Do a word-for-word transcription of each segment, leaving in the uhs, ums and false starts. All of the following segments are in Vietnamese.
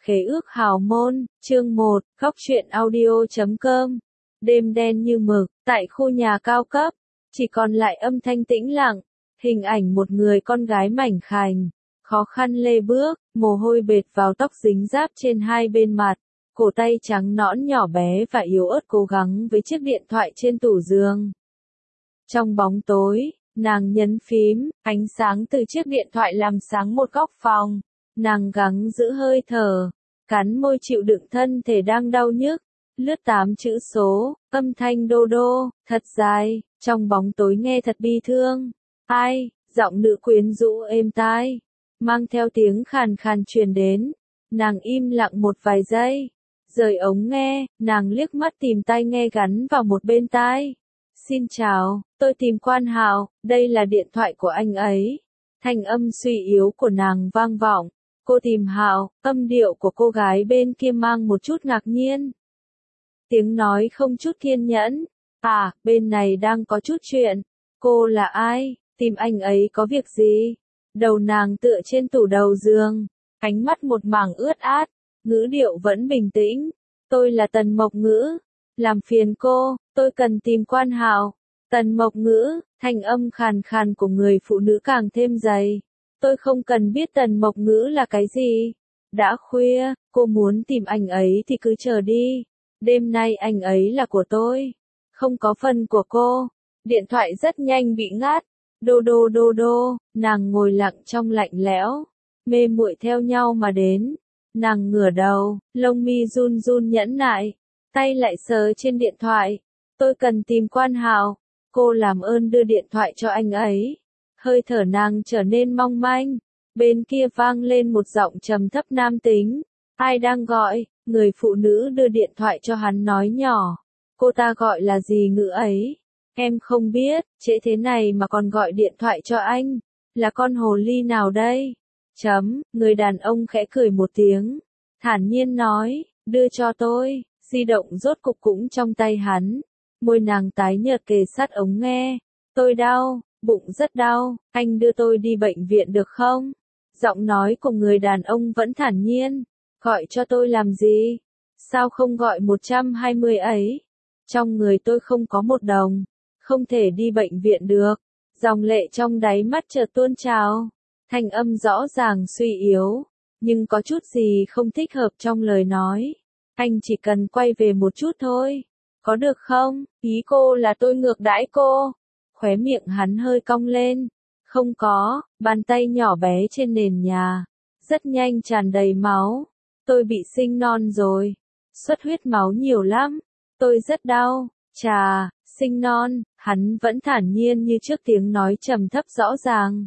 Khế ước hào môn, chương một, góc truyện audio chấm com. Đêm đen như mực, tại khu nhà cao cấp, chỉ còn lại âm thanh tĩnh lặng, hình ảnh một người con gái mảnh khảnh, khó khăn lê bước, mồ hôi bệt vào tóc dính ráp trên hai bên mặt, cổ tay trắng nõn nhỏ bé và yếu ớt cố gắng với chiếc điện thoại trên tủ giường. Trong bóng tối, nàng nhấn phím, ánh sáng từ chiếc điện thoại làm sáng một góc phòng. Nàng gắng giữ hơi thở, cắn môi chịu đựng thân thể đang đau nhức, lướt tám chữ số, âm thanh đô đô, thật dài, trong bóng tối nghe thật bi thương. Ai, giọng nữ quyến rũ êm tai, mang theo tiếng khàn khàn truyền đến. Nàng im lặng một vài giây, rời ống nghe, nàng liếc mắt tìm tai nghe gắn vào một bên tai. Xin chào, tôi tìm Quan Hạo, đây là điện thoại của anh ấy. Thanh âm suy yếu của nàng vang vọng. Cô tìm Hạo, âm điệu của cô gái bên kia mang một chút ngạc nhiên. Tiếng nói không chút kiên nhẫn. À, bên này đang có chút chuyện. Cô là ai? Tìm anh ấy có việc gì? Đầu nàng tựa trên tủ đầu giường, ánh mắt một mảng ướt át, ngữ điệu vẫn bình tĩnh. Tôi là Tần Mộc Ngữ. Làm phiền cô, tôi cần tìm Quan Hạo. Tần Mộc Ngữ, thanh âm khàn khàn của người phụ nữ càng thêm dày. Tôi không cần biết Tần Mộc Ngữ là cái gì. Đã khuya, cô muốn tìm anh ấy thì cứ chờ đi. Đêm nay anh ấy là của tôi. Không có phần của cô. Điện thoại rất nhanh bị ngắt. Đô đô đô đô, nàng ngồi lặng trong lạnh lẽo. Mê muội theo nhau mà đến. Nàng ngửa đầu, lông mi run run nhẫn nại. Tay lại sờ trên điện thoại. Tôi cần tìm Quan Hạo. Cô làm ơn đưa điện thoại cho anh ấy. Hơi thở nàng trở nên mong manh. Bên kia vang lên một giọng trầm thấp nam tính. Ai đang gọi? Người phụ nữ đưa điện thoại cho hắn nói nhỏ. Cô ta gọi là gì ngữ ấy? Em không biết, trễ thế này mà còn gọi điện thoại cho anh. Là con hồ ly nào đây? Chấm, người đàn ông khẽ cười một tiếng. Thản nhiên nói, đưa cho tôi. Di động rốt cục cũng trong tay hắn. Môi nàng tái nhợt kề sát ống nghe. Tôi đau. Bụng rất đau, anh đưa tôi đi bệnh viện được không? Giọng nói của người đàn ông vẫn thản nhiên. Gọi cho tôi làm gì? Sao không gọi một trăm hai mươi ấy? Trong người tôi không có một đồng. Không thể đi bệnh viện được. Dòng lệ trong đáy mắt chợt tuôn trào. Thanh âm rõ ràng suy yếu. Nhưng có chút gì không thích hợp trong lời nói. Anh chỉ cần quay về một chút thôi. Có được không? Ý cô là tôi ngược đãi cô. Khóe miệng hắn hơi cong lên. Không có, bàn tay nhỏ bé trên nền nhà. Rất nhanh tràn đầy máu. Tôi bị sinh non rồi. Xuất huyết máu nhiều lắm. Tôi rất đau. Chà, sinh non, hắn vẫn thản nhiên như trước tiếng nói trầm thấp rõ ràng.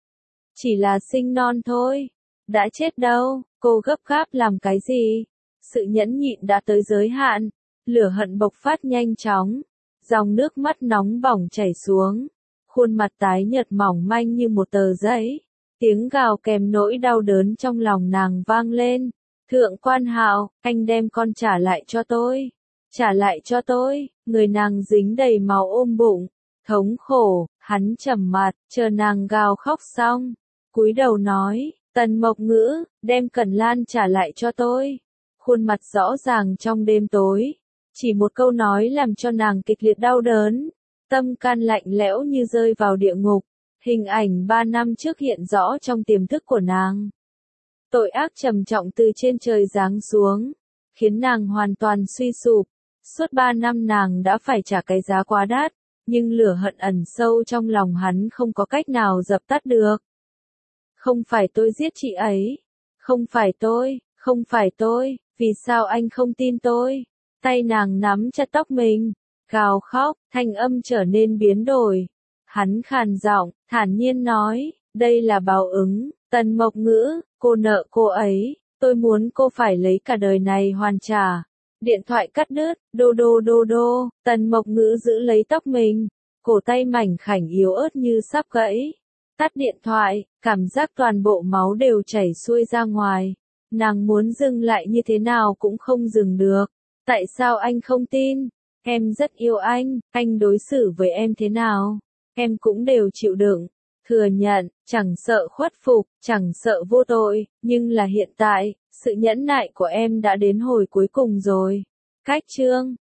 Chỉ là sinh non thôi. Đã chết đâu, cô gấp gáp làm cái gì? Sự nhẫn nhịn đã tới giới hạn. Lửa hận bộc phát nhanh chóng. Dòng nước mắt nóng bỏng chảy xuống. Khuôn mặt tái nhợt mỏng manh như một tờ giấy. Tiếng gào kèm nỗi đau đớn trong lòng nàng vang lên. Thượng Quan Hạo, anh đem con trả lại cho tôi. Trả lại cho tôi. Người nàng dính đầy máu ôm bụng. Thống khổ, hắn trầm mặt, chờ nàng gào khóc xong. Cúi đầu nói, Tần Mộc Ngữ, đem Cẩn Lan trả lại cho tôi. Khuôn mặt rõ ràng trong đêm tối. Chỉ một câu nói làm cho nàng kịch liệt đau đớn. Tâm can lạnh lẽo như rơi vào địa ngục. Hình ảnh ba năm trước hiện rõ trong tiềm thức của nàng. Tội ác trầm trọng từ trên trời giáng xuống. Khiến nàng hoàn toàn suy sụp. Suốt ba năm nàng đã phải trả cái giá quá đắt. Nhưng lửa hận ẩn sâu trong lòng hắn không có cách nào dập tắt được. Không phải tôi giết chị ấy. Không phải tôi, không phải tôi. Vì sao anh không tin tôi? Tay nàng nắm chặt tóc mình, gào khóc, thanh âm trở nên biến đổi. Hắn khàn giọng, thản nhiên nói, đây là báo ứng, Tần Mộc Ngữ, cô nợ cô ấy, tôi muốn cô phải lấy cả đời này hoàn trả. Điện thoại cắt đứt, đô đô đô đô, Tần Mộc Ngữ giữ lấy tóc mình, cổ tay mảnh khảnh yếu ớt như sắp gãy. Tắt điện thoại, cảm giác toàn bộ máu đều chảy xuôi ra ngoài. Nàng muốn dừng lại như thế nào cũng không dừng được. Tại sao anh không tin? Em rất yêu anh, anh đối xử với em thế nào? Em cũng đều chịu đựng, thừa nhận, chẳng sợ khuất phục, chẳng sợ vô tội, nhưng là hiện tại, Sự nhẫn nại của em đã đến hồi cuối cùng rồi. Cách chương